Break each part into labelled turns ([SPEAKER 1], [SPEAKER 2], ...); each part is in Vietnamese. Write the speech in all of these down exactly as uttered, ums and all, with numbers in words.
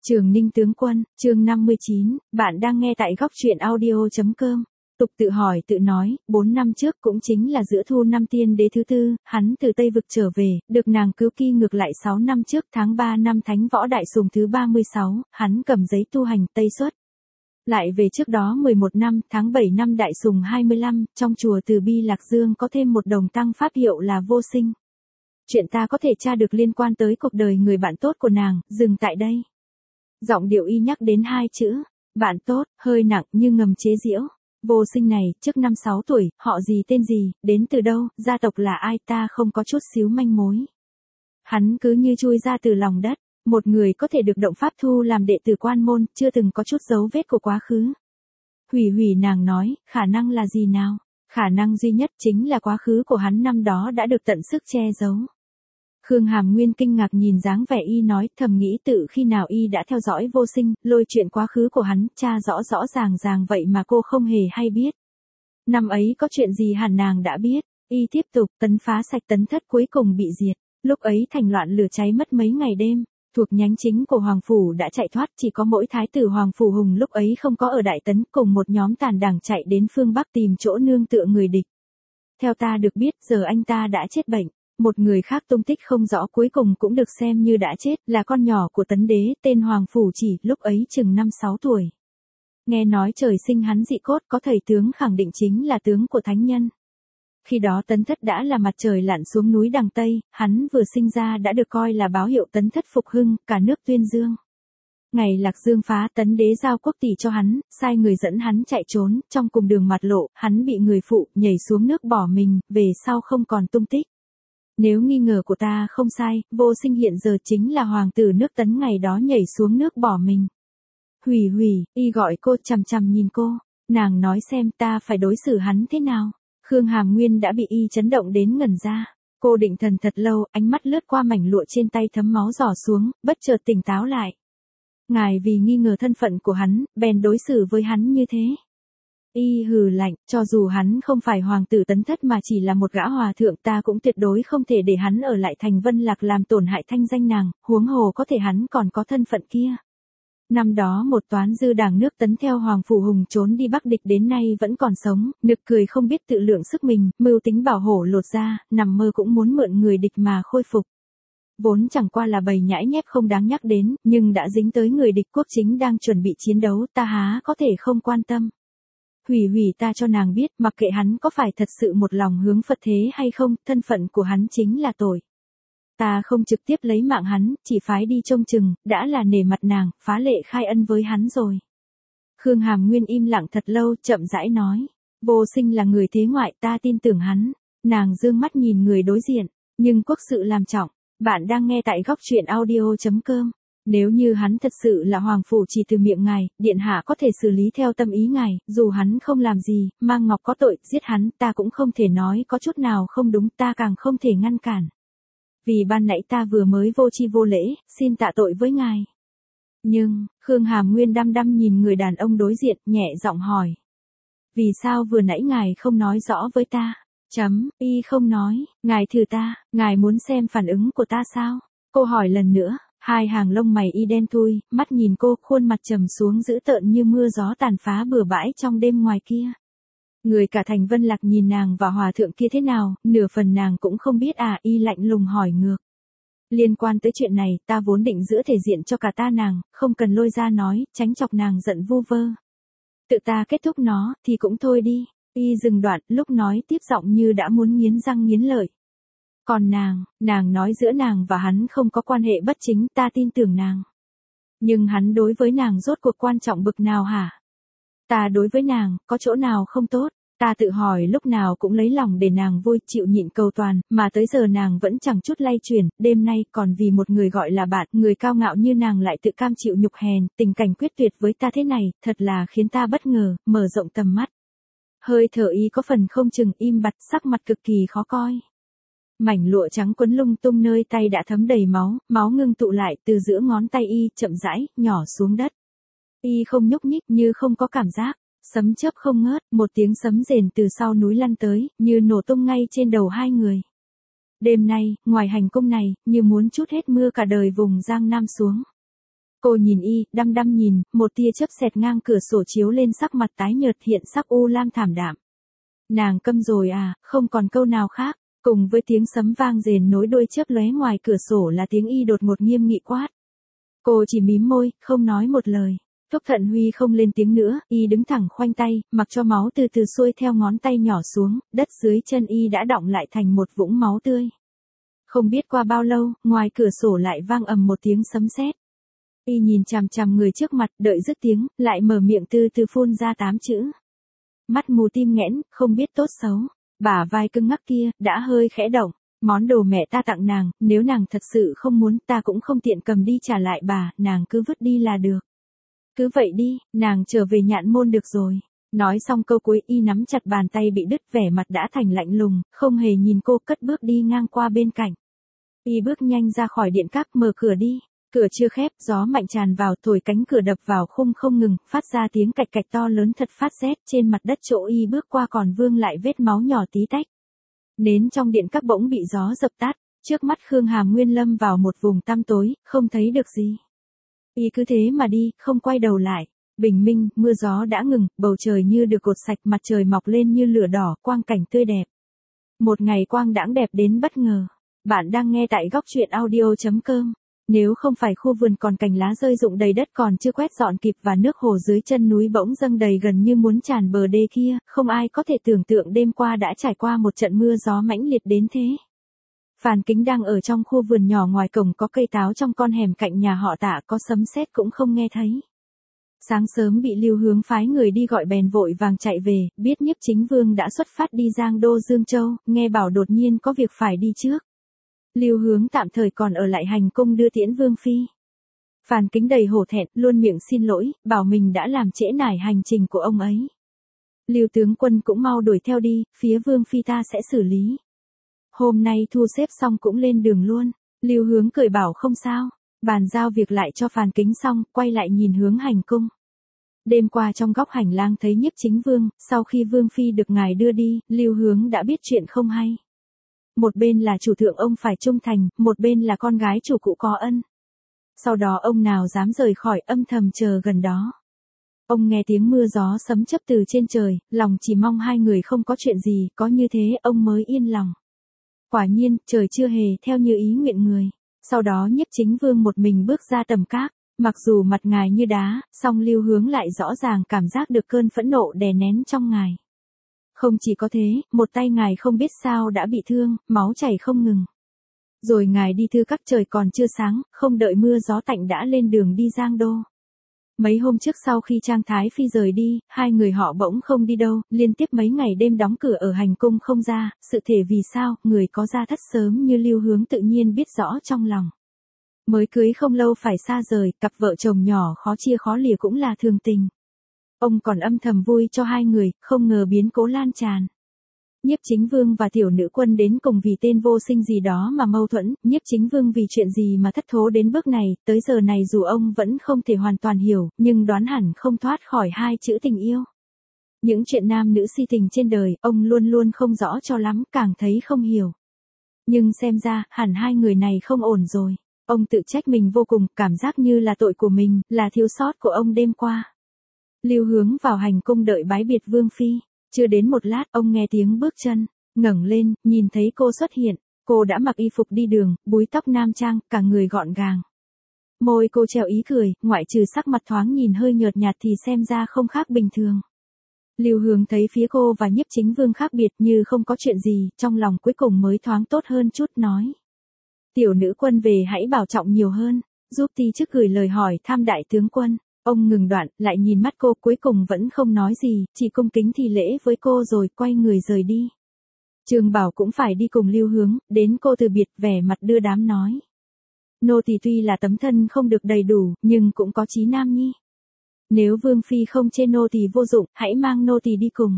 [SPEAKER 1] Trường Ninh tướng quân, chương năm mươi chín, bạn đang nghe tại góc truyện audio.com. Tục tự hỏi tự nói, bốn năm trước cũng chính là giữa thu năm tiên đế thứ tư, hắn từ Tây Vực trở về, được nàng cứu kỳ ngược lại sáu năm trước tháng ba năm Thánh Võ Đại Sùng thứ ba mươi sáu, hắn cầm giấy tu hành Tây xuất. Lại về trước đó mười một năm, tháng bảy năm Đại Sùng hai mươi lăm, trong chùa Từ Bi Lạc Dương có thêm một đồng tăng pháp hiệu là Vô Sinh. Chuyện ta có thể tra được liên quan tới cuộc đời người bạn tốt của nàng, dừng tại đây. Giọng điệu y nhắc đến hai chữ, bạn tốt, hơi nặng như ngầm chế giễu. Vô Sinh này, trước năm sáu tuổi, họ gì tên gì, đến từ đâu, gia tộc là ai ta không có chút xíu manh mối. Hắn cứ như chui ra từ lòng đất, một người có thể được động pháp thu làm đệ tử quan môn, chưa từng có chút dấu vết của quá khứ. Hủy hủy nàng nói, khả năng là gì nào? Khả năng duy nhất chính là quá khứ của hắn năm đó đã được tận sức che giấu. Khương Hàm Nguyên kinh ngạc nhìn dáng vẻ y nói, thầm nghĩ tự khi nào y đã theo dõi Vô Sinh, lôi chuyện quá khứ của hắn, tra rõ rõ ràng ràng vậy mà cô không hề hay biết. Năm ấy có chuyện gì hẳn nàng đã biết, y tiếp tục, tấn phá sạch tấn thất cuối cùng bị diệt, lúc ấy thành loạn lửa cháy mất mấy ngày đêm, thuộc nhánh chính của Hoàng Phủ đã chạy thoát, chỉ có mỗi thái tử Hoàng Phủ Hùng lúc ấy không có ở Đại Tấn, cùng một nhóm tàn đảng chạy đến phương Bắc tìm chỗ nương tựa người địch. Theo ta được biết, giờ anh ta đã chết bệnh. Một người khác tung tích không rõ cuối cùng cũng được xem như đã chết, là con nhỏ của Tấn Đế, tên Hoàng Phủ Chỉ, lúc ấy chừng năm sáu tuổi. Nghe nói trời sinh hắn dị cốt, có thầy tướng khẳng định chính là tướng của thánh nhân. Khi đó Tấn Thất đã là mặt trời lặn xuống núi đằng Tây, hắn vừa sinh ra đã được coi là báo hiệu Tấn Thất phục hưng, cả nước tuyên dương. Ngày Lạc Dương phá, Tấn Đế giao quốc tỷ cho hắn, sai người dẫn hắn chạy trốn, trong cùng đường mặt lộ, hắn bị người phụ, nhảy xuống nước bỏ mình, về sau không còn tung tích. Nếu nghi ngờ của ta không sai, Vô Sinh hiện giờ chính là hoàng tử nước Tấn ngày đó nhảy xuống nước bỏ mình. Hủy hủy, y gọi cô chằm chằm nhìn cô, nàng nói xem ta phải đối xử hắn thế nào. Khương Hàm Nguyên đã bị y chấn động đến ngẩn ra. Cô định thần thật lâu, ánh mắt lướt qua mảnh lụa trên tay thấm máu giỏ xuống, bất chợt tỉnh táo lại. Ngài vì nghi ngờ thân phận của hắn, bèn đối xử với hắn như thế. Y hừ lạnh, cho dù hắn không phải hoàng tử Tấn Thất mà chỉ là một gã hòa thượng, ta cũng tuyệt đối không thể để hắn ở lại thành Vân Lạc làm tổn hại thanh danh nàng, huống hồ có thể hắn còn có thân phận kia. Năm đó một toán dư đảng nước Tấn theo Hoàng Phủ Hùng trốn đi Bắc địch đến nay vẫn còn sống, nực cười không biết tự lượng sức mình, mưu tính bảo hổ lột ra, nằm mơ cũng muốn mượn người địch mà khôi phục. Vốn chẳng qua là bầy nhãi nhép không đáng nhắc đến, nhưng đã dính tới người địch quốc chính đang chuẩn bị chiến đấu, ta há có thể không quan tâm. Hủy hủy ta cho nàng biết, mặc kệ hắn có phải thật sự một lòng hướng Phật thế hay không, thân phận của hắn chính là tội. Ta không trực tiếp lấy mạng hắn, chỉ phái đi trông chừng, đã là nể mặt nàng, phá lệ khai ân với hắn rồi. Khương Hàm Nguyên im lặng thật lâu, chậm rãi nói. Vô Sinh là người thế ngoại, ta tin tưởng hắn. Nàng dương mắt nhìn người đối diện, nhưng quốc sự làm trọng. Bạn đang nghe tại góc truyện audio.com. Nếu như hắn thật sự là Hoàng Phủ Chỉ từ miệng ngài, điện hạ có thể xử lý theo tâm ý ngài, dù hắn không làm gì, Mang Ngọc có tội, giết hắn, ta cũng không thể nói có chút nào không đúng, ta càng không thể ngăn cản. Vì ban nãy ta vừa mới vô tri vô lễ, xin tạ tội với ngài. Nhưng, Khương Hàm Nguyên đăm đăm nhìn người đàn ông đối diện, nhẹ giọng hỏi. Vì sao vừa nãy ngài không nói rõ với ta? Chấm, y không nói, ngài thử ta, ngài muốn xem phản ứng của ta sao? Cô hỏi lần nữa. Hai hàng lông mày y đen thui, mắt nhìn cô, khuôn mặt trầm xuống dữ tợn như mưa gió tàn phá bừa bãi trong đêm ngoài kia. Người cả thành Vân Lạc nhìn nàng và hòa thượng kia thế nào, nửa phần nàng cũng không biết à, y lạnh lùng hỏi ngược. Liên quan tới chuyện này, ta vốn định giữ thể diện cho cả ta nàng, không cần lôi ra nói, tránh chọc nàng giận vu vơ. Tự ta kết thúc nó, thì cũng thôi đi. Y dừng đoạn, lúc nói tiếp giọng như đã muốn nghiến răng nghiến lợi. Còn nàng, nàng nói giữa nàng và hắn không có quan hệ bất chính, ta tin tưởng nàng. Nhưng hắn đối với nàng rốt cuộc quan trọng bực nào hả? Ta đối với nàng, có chỗ nào không tốt? Ta tự hỏi lúc nào cũng lấy lòng để nàng vui, chịu nhịn cầu toàn, mà tới giờ nàng vẫn chẳng chút lay chuyển, đêm nay còn vì một người gọi là bạn, người cao ngạo như nàng lại tự cam chịu nhục hèn, tình cảnh quyết tuyệt với ta thế này, thật là khiến ta bất ngờ, mở rộng tầm mắt. Hơi thở y có phần không chừng, im bặt, sắc mặt cực kỳ khó coi. Mảnh lụa trắng quấn lung tung nơi tay đã thấm đầy máu, máu ngưng tụ lại từ giữa ngón tay y, chậm rãi, nhỏ xuống đất. Y không nhúc nhích như không có cảm giác, sấm chớp không ngớt, một tiếng sấm rền từ sau núi lăn tới, như nổ tung ngay trên đầu hai người. Đêm nay, ngoài hành cung này, như muốn trút hết mưa cả đời vùng Giang Nam xuống. Cô nhìn y, đăm đăm nhìn, một tia chớp xẹt ngang cửa sổ chiếu lên sắc mặt tái nhợt hiện sắc u lam thảm đạm. Nàng câm rồi à, không còn câu nào khác, cùng với tiếng sấm vang rền nối đuôi chớp lóe ngoài cửa sổ là tiếng y đột ngột nghiêm nghị quát. Cô chỉ mím môi, không nói một lời. Thúc Thận Huy không lên tiếng nữa, y đứng thẳng khoanh tay, mặc cho máu từ từ xuôi theo ngón tay nhỏ xuống, đất dưới chân y đã đọng lại thành một vũng máu tươi. Không biết qua bao lâu, ngoài cửa sổ lại vang ầm một tiếng sấm sét. Y nhìn chằm chằm người trước mặt, đợi dứt tiếng, lại mở miệng từ từ phun ra tám chữ. Mắt mù tim nghẽn, không biết tốt xấu. Bả vai cứng ngắc kia, đã hơi khẽ động. Món đồ mẹ ta tặng nàng, nếu nàng thật sự không muốn, ta cũng không tiện cầm đi trả lại bà, nàng cứ vứt đi là được. Cứ vậy đi, nàng trở về Nhạn Môn được rồi. Nói xong câu cuối y nắm chặt bàn tay bị đứt, vẻ mặt đã thành lạnh lùng, không hề nhìn cô, cất bước đi ngang qua bên cạnh. Y bước nhanh ra khỏi điện các, mở cửa đi. Cửa chưa khép, gió mạnh tràn vào, thổi cánh cửa đập vào khung không ngừng, phát ra tiếng cạch cạch to lớn thật phát rét, trên mặt đất chỗ y bước qua còn vương lại vết máu nhỏ tí tách. Nến trong điện các bỗng bị gió dập tắt, trước mắt Khương Hàm Nguyên lâm vào một vùng tăm tối, không thấy được gì. Y cứ thế mà đi, không quay đầu lại. Bình minh, mưa gió đã ngừng, bầu trời như được cột sạch, mặt trời mọc lên như lửa đỏ, quang cảnh tươi đẹp. Một ngày quang đãng đẹp đến bất ngờ. Bạn đang nghe tại góc truyện audio chấm com. Nếu không phải khu vườn còn cành lá rơi rụng đầy đất còn chưa quét dọn kịp và nước hồ dưới chân núi bỗng dâng đầy gần như muốn tràn bờ đê kia, không ai có thể tưởng tượng đêm qua đã trải qua một trận mưa gió mãnh liệt đến thế. Phan Kính đang ở trong khu vườn nhỏ ngoài cổng có cây táo trong con hẻm cạnh nhà họ Tạ, có sấm sét cũng không nghe thấy. Sáng sớm bị Lưu Hướng phái người đi gọi bèn vội vàng chạy về, biết Nhiếp Chính Vương đã xuất phát đi Giang Đô Dương Châu, nghe bảo đột nhiên có việc phải đi trước. Lưu Hướng tạm thời còn ở lại hành cung đưa tiễn Vương Phi. Phan Kính đầy hổ thẹn, luôn miệng xin lỗi, bảo mình đã làm trễ nải hành trình của ông ấy. Lưu tướng quân cũng mau đuổi theo đi, phía Vương Phi ta sẽ xử lý. Hôm nay thu xếp xong cũng lên đường luôn. Lưu Hướng cười bảo không sao, bàn giao việc lại cho Phan Kính xong, quay lại nhìn hướng hành cung. Đêm qua trong góc hành lang thấy Nhiếp Chính Vương, sau khi Vương Phi được ngài đưa đi, Lưu Hướng đã biết chuyện không hay. Một bên là chủ thượng ông phải trung thành, một bên là con gái chủ cụ có ân. Sau đó ông nào dám rời khỏi, âm thầm chờ gần đó. Ông nghe tiếng mưa gió sấm chớp từ trên trời, lòng chỉ mong hai người không có chuyện gì, có như thế ông mới yên lòng. Quả nhiên, trời chưa hề theo như ý nguyện người. Sau đó Nhiếp Chính Vương một mình bước ra tầm các, mặc dù mặt ngài như đá, song Lưu Hướng lại rõ ràng cảm giác được cơn phẫn nộ đè nén trong ngài. Không chỉ có thế, một tay ngài không biết sao đã bị thương, máu chảy không ngừng. Rồi ngài đi thư các trời còn chưa sáng, không đợi mưa gió tạnh đã lên đường đi Giang Đô. Mấy hôm trước sau khi Trang Thái Phi rời đi, hai người họ bỗng không đi đâu, liên tiếp mấy ngày đêm đóng cửa ở hành cung không ra, sự thể vì sao, người có gia thất sớm như Lưu Hướng tự nhiên biết rõ trong lòng. Mới cưới không lâu phải xa rời, cặp vợ chồng nhỏ khó chia khó lìa cũng là thường tình. Ông còn âm thầm vui cho hai người, không ngờ biến cố lan tràn. Nhiếp Chính Vương và tiểu nữ quân đến cùng vì tên vô sinh gì đó mà mâu thuẫn, Nhiếp Chính Vương vì chuyện gì mà thất thố đến bước này, tới giờ này dù ông vẫn không thể hoàn toàn hiểu, nhưng đoán hẳn không thoát khỏi hai chữ tình yêu. Những chuyện nam nữ si tình trên đời, ông luôn luôn không rõ cho lắm, càng thấy không hiểu. Nhưng xem ra, hẳn hai người này không ổn rồi. Ông tự trách mình vô cùng, cảm giác như là tội của mình, là thiếu sót của ông đêm qua. Lưu Hướng vào hành cung đợi bái biệt Vương Phi. Chưa đến một lát, ông nghe tiếng bước chân, ngẩng lên, nhìn thấy cô xuất hiện. Cô đã mặc y phục đi đường, búi tóc nam trang, cả người gọn gàng. Môi cô treo ý cười, ngoại trừ sắc mặt thoáng nhìn hơi nhợt nhạt thì xem ra không khác bình thường. Lưu Hướng thấy phía cô và Nhiếp Chính Vương khác biệt như không có chuyện gì, trong lòng cuối cùng mới thoáng tốt hơn chút, nói. Tiểu nữ quân về hãy bảo trọng nhiều hơn, giúp ti chức gửi lời hỏi thăm đại tướng quân. Ông ngừng đoạn, lại nhìn mắt cô, cuối cùng vẫn không nói gì, chỉ cung kính thi lễ với cô rồi quay người rời đi. Trường Bảo cũng phải đi cùng Lưu Hướng, đến cô từ biệt, vẻ mặt đưa đám nói. Nô tỳ tuy là tấm thân không được đầy đủ, nhưng cũng có chí nam nhi. Nếu Vương Phi không chê nô tỳ vô dụng, hãy mang nô tỳ đi cùng.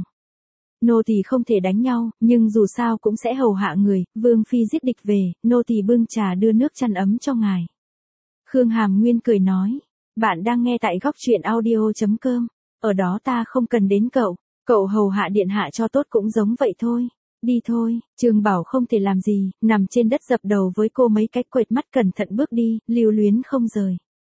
[SPEAKER 1] Nô tỳ không thể đánh nhau, nhưng dù sao cũng sẽ hầu hạ người, Vương Phi giết địch về, nô tỳ bưng trà đưa nước chăn ấm cho ngài. Khương Hàm Nguyên cười nói. Bạn đang nghe tại góc truyện audio chấm com. Ở đó ta không cần đến cậu. Cậu hầu hạ điện hạ cho tốt cũng giống vậy thôi. Đi thôi, Trường Bảo không thể làm gì, nằm trên đất dập đầu với cô mấy cái, quệt mắt cẩn thận bước đi, lưu luyến không rời.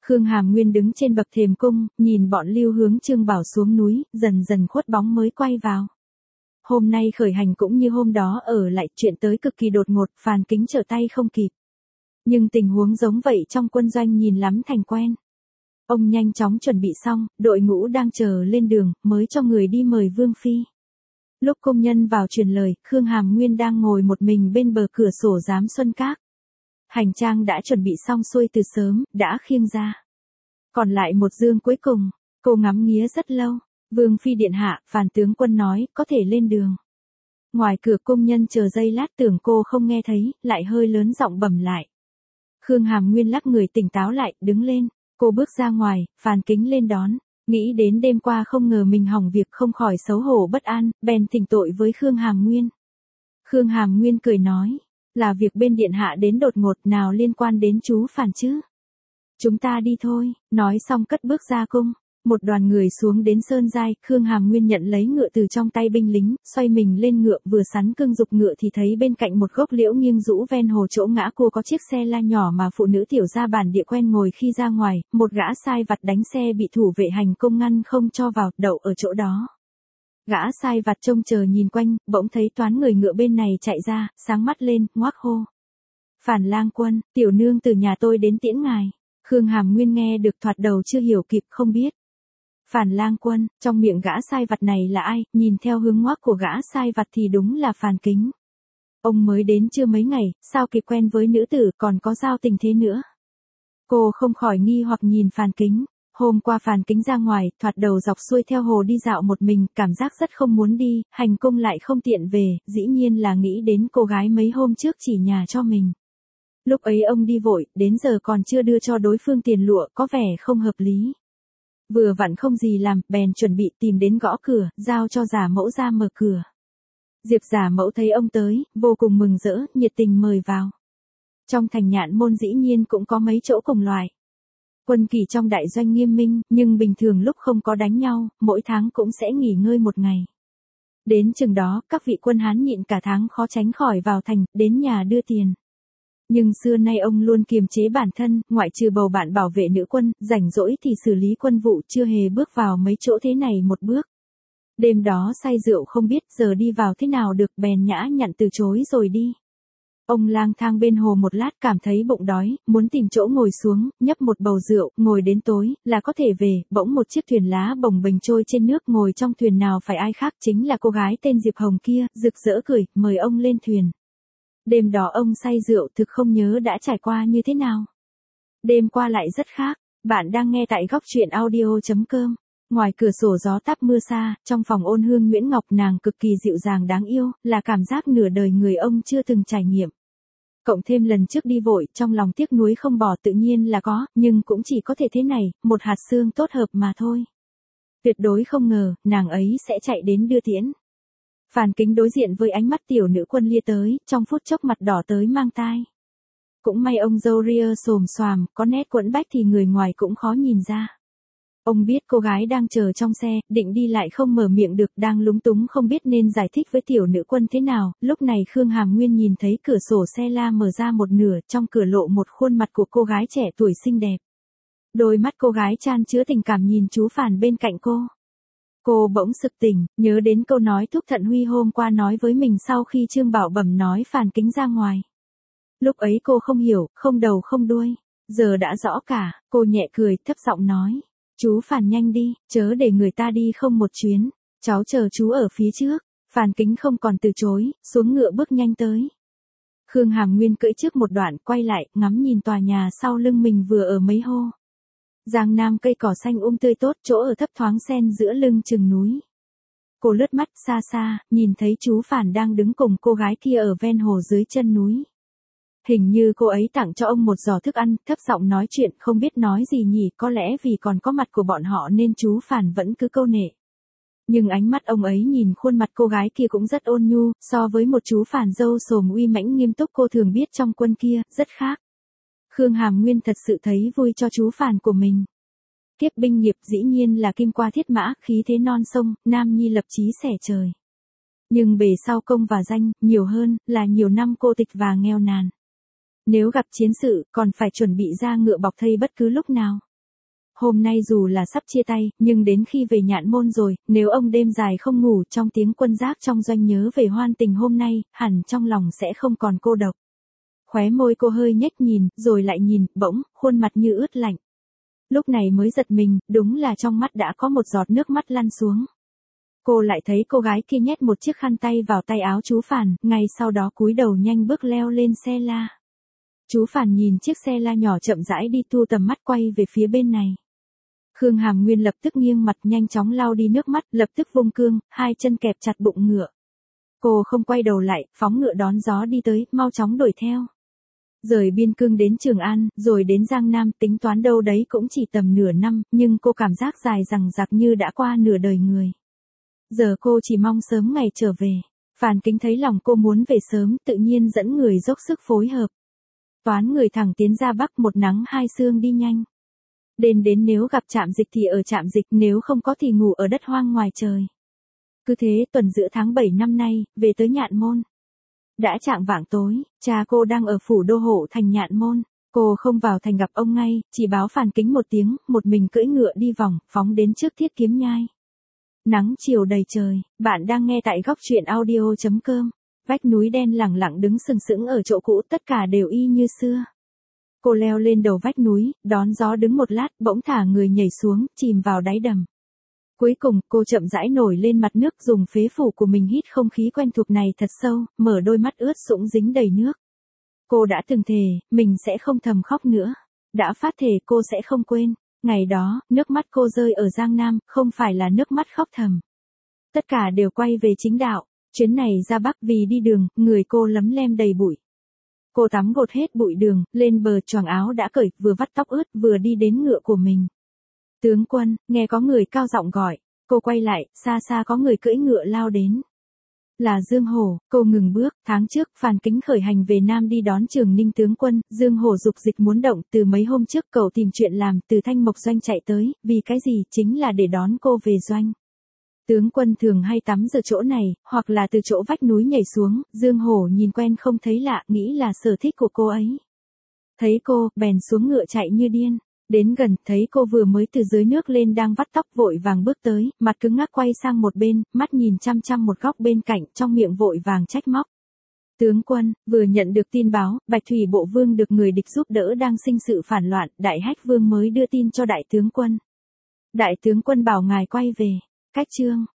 [SPEAKER 1] Khương Hàm Nguyên đứng trên bậc thềm cung, nhìn bọn Lưu Hướng Trương Bảo xuống núi, dần dần khuất bóng mới quay vào. Hôm nay khởi hành cũng như hôm đó ở lại, chuyện tới cực kỳ đột ngột, Phàn Kính trở tay không kịp. Nhưng tình huống giống vậy trong quân doanh nhìn lắm thành quen. Ông nhanh chóng chuẩn bị xong, đội ngũ đang chờ lên đường, mới cho người đi mời Vương Phi. Lúc công nhân vào truyền lời, Khương Hàm Nguyên đang ngồi một mình bên bờ cửa sổ giám xuân các. Hành trang đã chuẩn bị xong xuôi từ sớm, đã khiêng ra. Còn lại một dương cuối cùng, cô ngắm nghía rất lâu. Vương Phi điện hạ, Phàn tướng quân nói, có thể lên đường. Ngoài cửa công nhân chờ giây lát tưởng cô không nghe thấy, lại hơi lớn giọng bẩm lại. Khương Hàm Nguyên lắc người tỉnh táo lại, đứng lên. Cô bước ra ngoài, Phàn Kính lên đón. Nghĩ đến đêm qua không ngờ mình hỏng việc, không khỏi xấu hổ bất an, bèn thỉnh tội với Khương Hàm Nguyên. Khương Hàm Nguyên cười nói, là việc bên điện hạ đến đột ngột, nào liên quan đến chú Phàn chứ. Chúng ta đi thôi, nói xong cất bước ra cung. Một đoàn người xuống đến sơn giai, Khương Hàm Nguyên nhận lấy ngựa từ trong tay binh lính, xoay mình lên ngựa, vừa sắn cương dục ngựa thì thấy bên cạnh một gốc liễu nghiêng rũ ven hồ chỗ ngã cua có chiếc xe la nhỏ mà phụ nữ tiểu gia bản địa quen ngồi khi ra ngoài, một gã sai vặt đánh xe bị thủ vệ hành cung ngăn không cho vào, đậu ở chỗ đó. Gã sai vặt trông chờ nhìn quanh, bỗng thấy toán người ngựa bên này chạy ra, sáng mắt lên, ngoác hô. Phàn lang quân, tiểu nương từ nhà tôi đến tiễn ngài. Khương Hàm Nguyên nghe được thoạt đầu chưa hiểu kịp, không biết. Phàn lang quân, trong miệng gã sai vặt này là ai, nhìn theo hướng ngoác của gã sai vặt thì đúng là Phàn Kính. Ông mới đến chưa mấy ngày, sao kịp quen với nữ tử còn có giao tình thế nữa. Cô không khỏi nghi hoặc nhìn Phàn Kính. Hôm qua Phàn Kính ra ngoài, thoạt đầu dọc xuôi theo hồ đi dạo một mình, cảm giác rất không muốn đi, hành cung lại không tiện về, dĩ nhiên là nghĩ đến cô gái mấy hôm trước chỉ nhà cho mình. Lúc ấy ông đi vội, đến giờ còn chưa đưa cho đối phương tiền lụa, có vẻ không hợp lý. Vừa vặn không gì làm, bèn chuẩn bị tìm đến gõ cửa, giao cho giả mẫu ra mở cửa. Diệp giả mẫu thấy ông tới, vô cùng mừng rỡ, nhiệt tình mời vào. Trong thành Nhạn Môn dĩ nhiên cũng có mấy chỗ cùng loại. Quân kỳ trong đại doanh nghiêm minh, nhưng bình thường lúc không có đánh nhau, mỗi tháng cũng sẽ nghỉ ngơi một ngày. Đến chừng đó, các vị quân Hán nhịn cả tháng khó tránh khỏi vào thành, đến nhà đưa tiền. Nhưng xưa nay ông luôn kiềm chế bản thân, ngoại trừ bầu bạn bảo vệ nữ quân, rảnh rỗi thì xử lý quân vụ, chưa hề bước vào mấy chỗ thế này một bước. Đêm đó say rượu không biết giờ đi vào thế nào được, bèn nhã nhặn từ chối rồi đi. Ông lang thang bên hồ một lát cảm thấy bụng đói, muốn tìm chỗ ngồi xuống, nhấp một bầu rượu, ngồi đến tối, là có thể về, bỗng một chiếc thuyền lá bồng bềnh trôi trên nước, ngồi trong thuyền nào phải ai khác chính là cô gái tên Diệp Hồng kia, rực rỡ cười, mời ông lên thuyền. Đêm đó ông say rượu thực không nhớ đã trải qua như thế nào. Đêm qua lại rất khác, bạn đang nghe tại góc truyện audio chấm com. Ngoài cửa sổ gió táp mưa xa, trong phòng ôn hương Nguyễn Ngọc nàng cực kỳ dịu dàng đáng yêu, là cảm giác nửa đời người ông chưa từng trải nghiệm. Cộng thêm lần trước đi vội, trong lòng tiếc nuối không bỏ tự nhiên là có, nhưng cũng chỉ có thể thế này, một hạt xương tốt hợp mà thôi. Tuyệt đối không ngờ, nàng ấy sẽ chạy đến đưa tiễn. Phàn Kính đối diện với ánh mắt tiểu nữ quân lia tới, trong phút chốc mặt đỏ tới mang tai. Cũng may ông râu ria xồm xoàm, có nét quẫn bách thì người ngoài cũng khó nhìn ra. Ông biết cô gái đang chờ trong xe, định đi lại không mở miệng được, đang lúng túng không biết nên giải thích với tiểu nữ quân thế nào. Lúc này Khương Hàm Nguyên nhìn thấy cửa sổ xe la mở ra một nửa, trong cửa lộ một khuôn mặt của cô gái trẻ tuổi xinh đẹp. Đôi mắt cô gái chan chứa tình cảm nhìn chú Phàn bên cạnh cô. Cô bỗng sực tỉnh, nhớ đến câu nói Thúc Thận Huy hôm qua nói với mình sau khi Trương Bảo Bẩm nói Phàn Kính ra ngoài. Lúc ấy cô không hiểu, không đầu không đuôi. Giờ đã rõ cả, cô nhẹ cười, thấp giọng nói. Chú Phàn nhanh đi, chớ để người ta đi không một chuyến. Cháu chờ chú ở phía trước. Phàn Kính không còn từ chối, xuống ngựa bước nhanh tới. Khương Hàm Nguyên cưỡi trước một đoạn, quay lại, ngắm nhìn tòa nhà sau lưng mình vừa ở mấy hô. Giang Nam cây cỏ xanh um tươi tốt, chỗ ở thấp thoáng xen giữa lưng chừng núi. Cô lướt mắt xa xa, nhìn thấy chú Phàn đang đứng cùng cô gái kia ở ven hồ dưới chân núi. Hình như cô ấy tặng cho ông một giò thức ăn, thấp giọng nói chuyện, không biết nói gì nhỉ, có lẽ vì còn có mặt của bọn họ nên chú Phàn vẫn cứ câu nệ. Nhưng ánh mắt ông ấy nhìn khuôn mặt cô gái kia cũng rất ôn nhu, so với một chú Phàn râu xồm uy mãnh nghiêm túc cô thường biết trong quân kia, rất khác. Khương Hàm Nguyên thật sự thấy vui cho chú Phàn của mình. Kiếp binh nghiệp dĩ nhiên là kim qua thiết mã, khí thế non sông, nam nhi lập chí xẻ trời. Nhưng bề sau công và danh, nhiều hơn, là nhiều năm cô tịch và nghèo nàn. Nếu gặp chiến sự, còn phải chuẩn bị ra ngựa bọc thây bất cứ lúc nào. hôm nay dù là sắp chia tay, nhưng đến khi về Nhạn Môn rồi, nếu ông đêm dài không ngủ trong tiếng quân giáp trong doanh nhớ về hoan tình hôm nay, hẳn trong lòng sẽ không còn cô độc. Khóe môi cô hơi nhếch nhìn, rồi lại nhìn, bỗng, khuôn mặt như ướt lạnh. Lúc này mới giật mình, đúng là trong mắt đã có một giọt nước mắt lăn xuống. Cô lại thấy cô gái kia nhét một chiếc khăn tay vào tay áo chú Phàn, ngay sau đó cúi đầu nhanh bước leo lên xe la. Chú Phàn nhìn chiếc xe la nhỏ chậm rãi đi, thu tầm mắt quay về phía bên này. Khương Hàm Nguyên lập tức nghiêng mặt nhanh chóng lau đi nước mắt, lập tức vung cương, hai chân kẹp chặt bụng ngựa. Cô không quay đầu lại, phóng ngựa đón gió đi tới, mau chóng đuổi theo. Rời Biên Cương đến Trường An, rồi đến Giang Nam, tính toán đâu đấy cũng chỉ tầm nửa năm, nhưng cô cảm giác dài dằng dặc như đã qua nửa đời người. Giờ cô chỉ mong sớm ngày trở về. Phàn Kính thấy lòng cô muốn về sớm, tự nhiên dẫn người dốc sức phối hợp. Toán người thẳng tiến ra Bắc, một nắng hai sương đi nhanh. Đến đến nếu gặp trạm dịch thì ở trạm dịch, nếu không có thì ngủ ở đất hoang ngoài trời. Cứ thế tuần giữa tháng bảy năm nay, về tới Nhạn Môn. Đã chạng vạng tối, cha cô đang ở phủ đô hộ thành Nhạn Môn. Cô không vào thành gặp ông ngay, chỉ báo Phàn Kính một tiếng, một mình cưỡi ngựa đi vòng, phóng đến trước Thiết Kiếm Nhai. Nắng chiều đầy trời, bạn đang nghe tại góc truyện audio chấm com. Vách núi đen lẳng lặng đứng sừng sững ở chỗ cũ, tất cả đều y như xưa. Cô leo lên đầu vách núi, đón gió đứng một lát, bỗng thả người nhảy xuống, chìm vào đáy đầm. Cuối cùng, cô chậm rãi nổi lên mặt nước, dùng phế phủ của mình hít không khí quen thuộc này thật sâu, mở đôi mắt ướt sũng dính đầy nước. Cô đã từng thề, mình sẽ không thầm khóc nữa. Đã phát thề cô sẽ không quên. Ngày đó, nước mắt cô rơi ở Giang Nam, không phải là nước mắt khóc thầm. Tất cả đều quay về chính đạo. Chuyến này ra Bắc vì đi đường, người cô lấm lem đầy bụi. Cô tắm gột hết bụi đường, lên bờ choàng áo đã cởi, vừa vắt tóc ướt, vừa đi đến ngựa của mình. Tướng quân, nghe có người cao giọng gọi. Cô quay lại, xa xa có người cưỡi ngựa lao đến. Là Dương Hổ. Cô ngừng bước. Tháng trước, Phàn Kính khởi hành về Nam đi đón Trường Ninh tướng quân. Dương Hổ dục dịch muốn động, từ mấy hôm trước cậu tìm chuyện làm, từ Thanh Mộc Doanh chạy tới, vì cái gì, chính là để đón cô về doanh. Tướng quân thường hay tắm giờ chỗ này, hoặc là từ chỗ vách núi nhảy xuống. Dương Hổ nhìn quen không thấy lạ, nghĩ là sở thích của cô ấy. Thấy cô, bèn xuống ngựa chạy như điên. Đến gần, thấy cô vừa mới từ dưới nước lên đang vắt tóc, vội vàng bước tới, mặt cứng ngắc quay sang một bên, mắt nhìn chăm chăm một góc bên cạnh, trong miệng vội vàng trách móc. Tướng quân, vừa nhận được tin báo, Bạch Thủy Bộ Vương được người địch giúp đỡ đang sinh sự phản loạn, Đại Hách Vương mới đưa tin cho đại tướng quân. Đại tướng quân bảo ngài quay về. Cách chương